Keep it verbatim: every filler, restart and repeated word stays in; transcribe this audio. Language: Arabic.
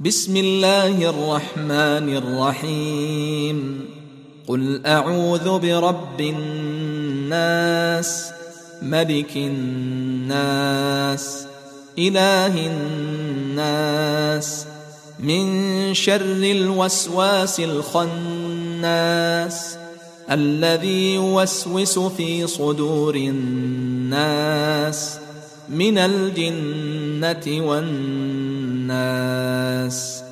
بسم الله الرحمن الرحيم قل أعوذ برب الناس ملك الناس إله الناس من شر الوسواس الخناس الذي يوسوس في صدور الناس من الجنة والناس.